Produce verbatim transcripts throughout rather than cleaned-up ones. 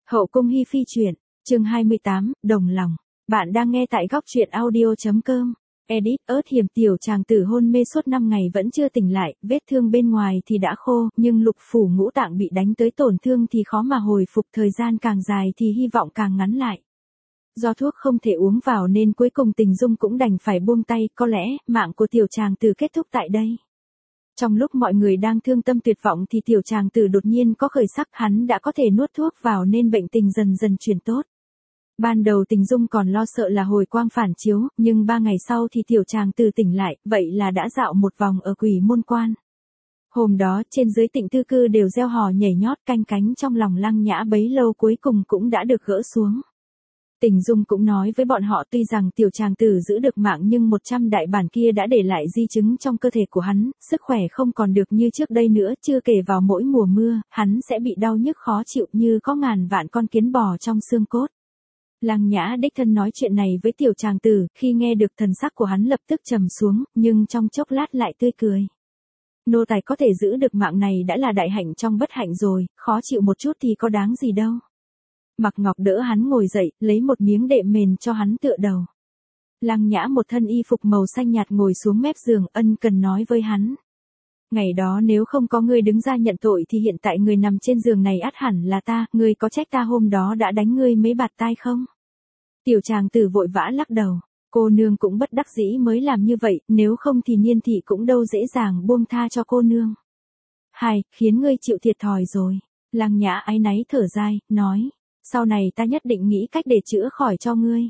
Hậu cung hi phi truyện, chương hai mươi tám, đồng lòng. Bạn đang nghe tại góc truyện audio chấm com. Edit, ớt hiểm tiểu chàng tử hôn mê suốt năm ngày vẫn chưa tỉnh lại, vết thương bên ngoài thì đã khô, nhưng lục phủ ngũ tạng bị đánh tới tổn thương thì khó mà hồi phục, thời gian càng dài thì hy vọng càng ngắn lại. Do thuốc không thể uống vào nên cuối cùng Tình Dung cũng đành phải buông tay, có lẽ mạng của tiểu chàng tử kết thúc tại đây. Trong lúc mọi người đang thương tâm tuyệt vọng thì tiểu chàng tử đột nhiên có khởi sắc, hắn đã có thể nuốt thuốc vào nên bệnh tình dần dần chuyển tốt. Ban đầu Tình Dung còn lo sợ là hồi quang phản chiếu, nhưng ba ngày sau thì tiểu chàng tử tỉnh lại, vậy là đã dạo một vòng ở Quỷ Môn Quan. Hôm đó trên dưới Tịnh Tư Cư đều reo hò nhảy nhót, canh cánh trong lòng Lăng Nhã bấy lâu cuối cùng cũng đã được gỡ xuống. Tình Dung cũng nói với bọn họ tuy rằng tiểu chàng tử giữ được mạng nhưng một trăm đại bản kia đã để lại di chứng trong cơ thể của hắn, sức khỏe không còn được như trước đây nữa, chưa kể vào mỗi mùa mưa, hắn sẽ bị đau nhức khó chịu như có ngàn vạn con kiến bò trong xương cốt. Lăng Nhã đích thân nói chuyện này với tiểu chàng tử, khi nghe được thần sắc của hắn lập tức trầm xuống, nhưng trong chốc lát lại tươi cười. Nô tài có thể giữ được mạng này đã là đại hạnh trong bất hạnh rồi, khó chịu một chút thì có đáng gì đâu. Mặc Ngọc đỡ hắn ngồi dậy, lấy một miếng đệm mền cho hắn tựa đầu. Lăng Nhã một thân y phục màu xanh nhạt ngồi xuống mép giường, ân cần nói với hắn. Ngày đó nếu không có ngươi đứng ra nhận tội thì hiện tại người nằm trên giường này ắt hẳn là ta, ngươi có trách ta hôm đó đã đánh ngươi mấy bạt tai không? Tiểu chàng tử vội vã lắc đầu, cô nương cũng bất đắc dĩ mới làm như vậy, nếu không thì Niên thị cũng đâu dễ dàng buông tha cho cô nương. Hai, khiến ngươi chịu thiệt thòi rồi. Lăng Nhã áy náy thở dài, nói. Sau này ta nhất định nghĩ cách để chữa khỏi cho ngươi.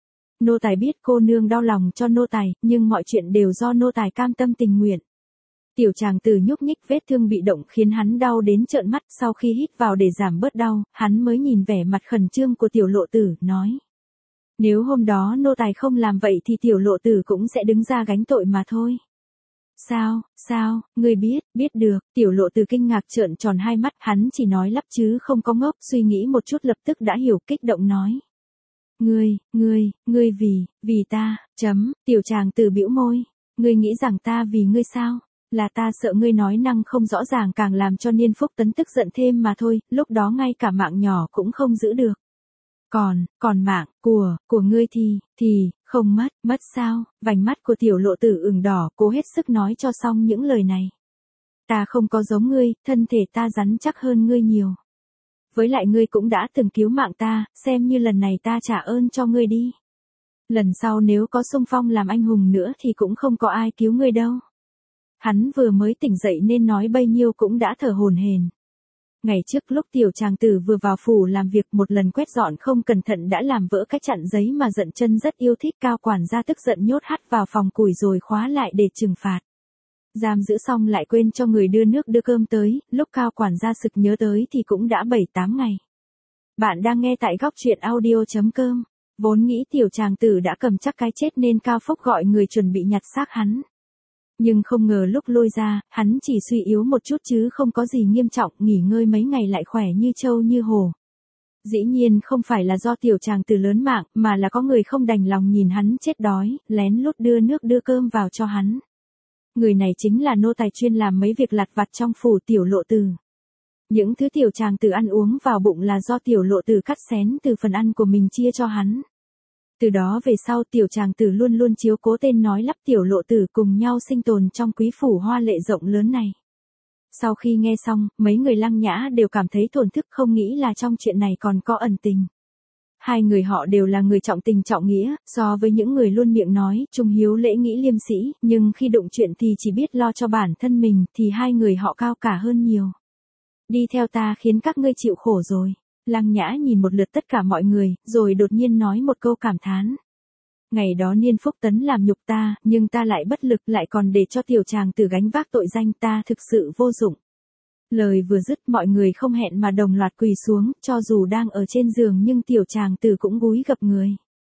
Nô tài biết cô nương đau lòng cho nô tài, nhưng mọi chuyện đều do nô tài cam tâm tình nguyện. Tiểu chàng tử nhúc nhích, vết thương bị động khiến hắn đau đến trợn mắt, sau khi hít vào để giảm bớt đau, hắn mới nhìn vẻ mặt khẩn trương của tiểu lộ tử, nói. Nếu hôm đó nô tài không làm vậy thì tiểu lộ tử cũng sẽ đứng ra gánh tội mà thôi. Sao, sao, ngươi biết, biết được, tiểu lộ tử kinh ngạc trợn tròn hai mắt, hắn chỉ nói lắp chứ không có ngốc, suy nghĩ một chút lập tức đã hiểu, kích động nói. Ngươi, ngươi, ngươi vì, vì ta, chấm, tiểu chàng tử bĩu môi, ngươi nghĩ rằng ta vì ngươi sao, là ta sợ ngươi nói năng không rõ ràng càng làm cho Niên Phúc Tấn tức giận thêm mà thôi, lúc đó ngay cả mạng nhỏ cũng không giữ được. Còn, còn mạng, của, của ngươi thì, thì, không mất, mất sao, vành mắt của tiểu lộ tử ửng đỏ, cố hết sức nói cho xong những lời này. Ta không có giống ngươi, thân thể ta rắn chắc hơn ngươi nhiều. Với lại ngươi cũng đã từng cứu mạng ta, xem như lần này ta trả ơn cho ngươi đi. Lần sau nếu có xung phong làm anh hùng nữa thì cũng không có ai cứu ngươi đâu. Hắn vừa mới tỉnh dậy nên nói bấy nhiêu cũng đã thở hổn hển. Ngày trước lúc tiểu chàng tử vừa vào phủ làm việc một lần quét dọn không cẩn thận đã làm vỡ cái chặn giấy mà Dận Chân rất yêu thích, Cao quản gia tức giận nhốt hắt vào phòng củi rồi khóa lại để trừng phạt. Giam giữ xong lại quên cho người đưa nước đưa cơm tới, lúc Cao quản gia sực nhớ tới thì cũng đã bảy tám ngày. Bạn đang nghe tại góc truyện audio chấm com. Vốn nghĩ tiểu chàng tử đã cầm chắc cái chết nên Cao Phúc gọi người chuẩn bị nhặt xác hắn. Nhưng không ngờ lúc lôi ra, hắn chỉ suy yếu một chút chứ không có gì nghiêm trọng, nghỉ ngơi mấy ngày lại khỏe như trâu như hổ. Dĩ nhiên không phải là do tiểu chàng tử lớn mạng, mà là có người không đành lòng nhìn hắn chết đói, lén lút đưa nước đưa cơm vào cho hắn. Người này chính là nô tài chuyên làm mấy việc lặt vặt trong phủ tiểu lộ tử. Những thứ tiểu chàng tử ăn uống vào bụng là do tiểu lộ tử cắt xén từ phần ăn của mình chia cho hắn. Từ đó về sau tiểu chàng tử luôn luôn chiếu cố tên nói lắp tiểu lộ tử cùng nhau sinh tồn trong quý phủ hoa lệ rộng lớn này. Sau khi nghe xong, mấy người Lăng Nhã đều cảm thấy thổn thức, không nghĩ là trong chuyện này còn có ẩn tình. Hai người họ đều là người trọng tình trọng nghĩa, so với những người luôn miệng nói, trung hiếu lễ nghĩa liêm sĩ, nhưng khi đụng chuyện thì chỉ biết lo cho bản thân mình, thì hai người họ cao cả hơn nhiều. Đi theo ta khiến các ngươi chịu khổ rồi. Lăng Nhã nhìn một lượt tất cả mọi người, rồi đột nhiên nói một câu cảm thán. Ngày đó Niên Phúc Tấn làm nhục ta, nhưng ta lại bất lực, lại còn để cho tiểu chàng tử gánh vác tội danh, ta thực sự vô dụng. Lời vừa dứt mọi người không hẹn mà đồng loạt quỳ xuống, cho dù đang ở trên giường nhưng tiểu chàng tử cũng gúi gập người.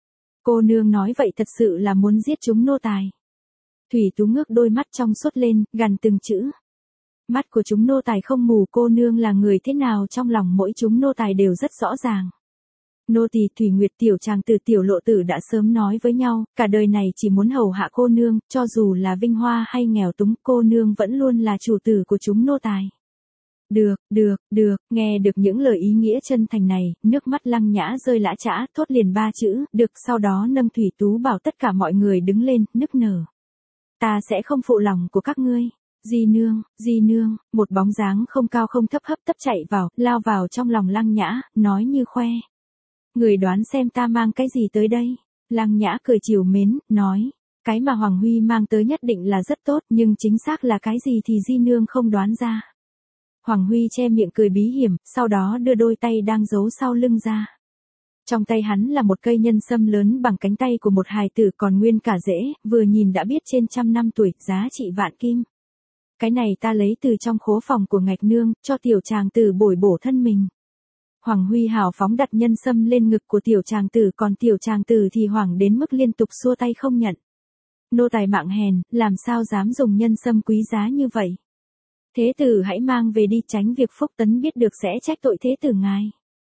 Cô nương nói vậy thật sự là muốn giết chúng nô tài. Thủy Tú ngước đôi mắt trong suốt lên, gằn từng chữ. Mắt của chúng nô tài không mù, cô nương là người thế nào trong lòng mỗi chúng nô tài đều rất rõ ràng. Nô tỳ Thủy Nguyệt tiểu chàng tử tiểu lộ tử đã sớm nói với nhau, cả đời này chỉ muốn hầu hạ cô nương, cho dù là vinh hoa hay nghèo túng, cô nương vẫn luôn là chủ tử của chúng nô tài. Được, được, được, nghe được những lời ý nghĩa chân thành này, nước mắt Lăng Nhã rơi lã chã, thốt liền ba chữ, được, sau đó nâng thủy tú bảo tất cả mọi người đứng lên, nức nở. Ta sẽ không phụ lòng của các ngươi. Di nương, di nương, một bóng dáng không cao không thấp hấp tấp chạy vào, lao vào trong lòng Lăng Nhã, nói như khoe. Người đoán xem ta mang cái gì tới đây. Lăng Nhã cười trìu mến, nói. Cái mà Hoàng Huy mang tới nhất định là rất tốt, nhưng chính xác là cái gì thì di nương không đoán ra. Hoàng Huy che miệng cười bí hiểm, sau đó đưa đôi tay đang giấu sau lưng ra. Trong tay hắn là một cây nhân sâm lớn bằng cánh tay của một hài tử còn nguyên cả rễ, vừa nhìn đã biết trên trăm năm tuổi, giá trị vạn kim. Cái này ta lấy từ trong khố phòng của Ngạch Nương, cho tiểu chàng tử bồi bổ thân mình. Hoàng Huy hào phóng đặt nhân sâm lên ngực của tiểu chàng tử, còn tiểu chàng tử thì hoảng đến mức liên tục xua tay không nhận. Nô tài mạng hèn, làm sao dám dùng nhân sâm quý giá như vậy. Thế tử hãy mang về đi, tránh việc Phúc Tấn biết được sẽ trách tội thế tử ngài.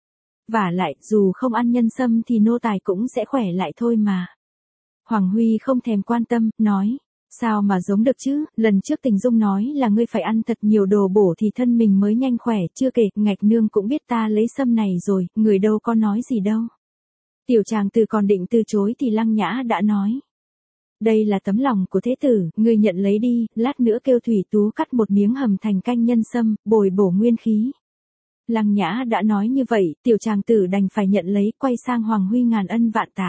Vả lại, dù không ăn nhân sâm thì nô tài cũng sẽ khỏe lại thôi mà. Hoàng Huy không thèm quan tâm, nói. Sao mà giống được chứ, lần trước Tình Dung nói là ngươi phải ăn thật nhiều đồ bổ thì thân mình mới nhanh khỏe, chưa kể, Ngạch Nương cũng biết ta lấy sâm này rồi, người đâu có nói gì đâu. Tiểu chàng tử còn định từ chối thì Lăng Nhã đã nói. Đây là tấm lòng của thế tử, ngươi nhận lấy đi, lát nữa kêu thủy tú cắt một miếng hầm thành canh nhân sâm, bồi bổ nguyên khí. Lăng Nhã đã nói như vậy, tiểu chàng tử đành phải nhận lấy, quay sang Hoàng Huy ngàn ân vạn tạ.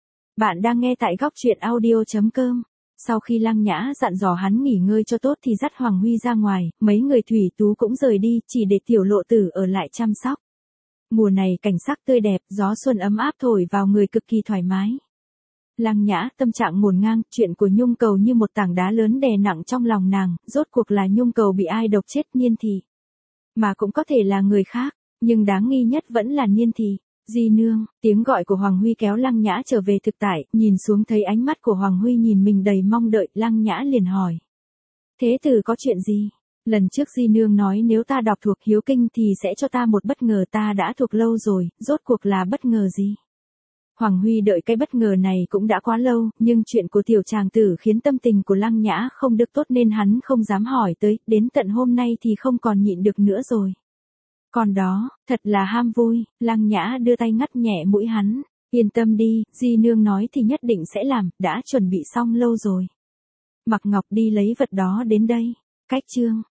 Bạn đang nghe tại góc truyện audio.com. Sau khi Lăng Nhã dặn dò hắn nghỉ ngơi cho tốt thì dắt Hoàng Huy ra ngoài, mấy người thủy tú cũng rời đi, chỉ để tiểu lộ tử ở lại chăm sóc. Mùa này cảnh sắc tươi đẹp, gió xuân ấm áp thổi vào người cực kỳ thoải mái. Lăng Nhã tâm trạng ngổn ngang, chuyện của Nhung Cầu như một tảng đá lớn đè nặng trong lòng nàng, rốt cuộc là Nhung Cầu bị ai độc chết Niên Thị. Mà cũng có thể là người khác, nhưng đáng nghi nhất vẫn là Niên Thị. Di nương, tiếng gọi của Hoàng Huy kéo Lăng Nhã trở về thực tại, nhìn xuống thấy ánh mắt của Hoàng Huy nhìn mình đầy mong đợi, Lăng Nhã liền hỏi. Thế tử có chuyện gì? Lần trước Di nương nói nếu ta đọc thuộc hiếu kinh thì sẽ cho ta một bất ngờ, ta đã thuộc lâu rồi, rốt cuộc là bất ngờ gì? Hoàng Huy đợi cái bất ngờ này cũng đã quá lâu, nhưng chuyện của tiểu chàng tử khiến tâm tình của Lăng Nhã không được tốt nên hắn không dám hỏi tới, đến tận hôm nay thì không còn nhịn được nữa rồi. Còn đó, thật là ham vui, Lăng Nhã đưa tay ngắt nhẹ mũi hắn, yên tâm đi, Di nương nói thì nhất định sẽ làm, đã chuẩn bị xong lâu rồi. Mặc Ngọc đi lấy vật đó đến đây, cách chương.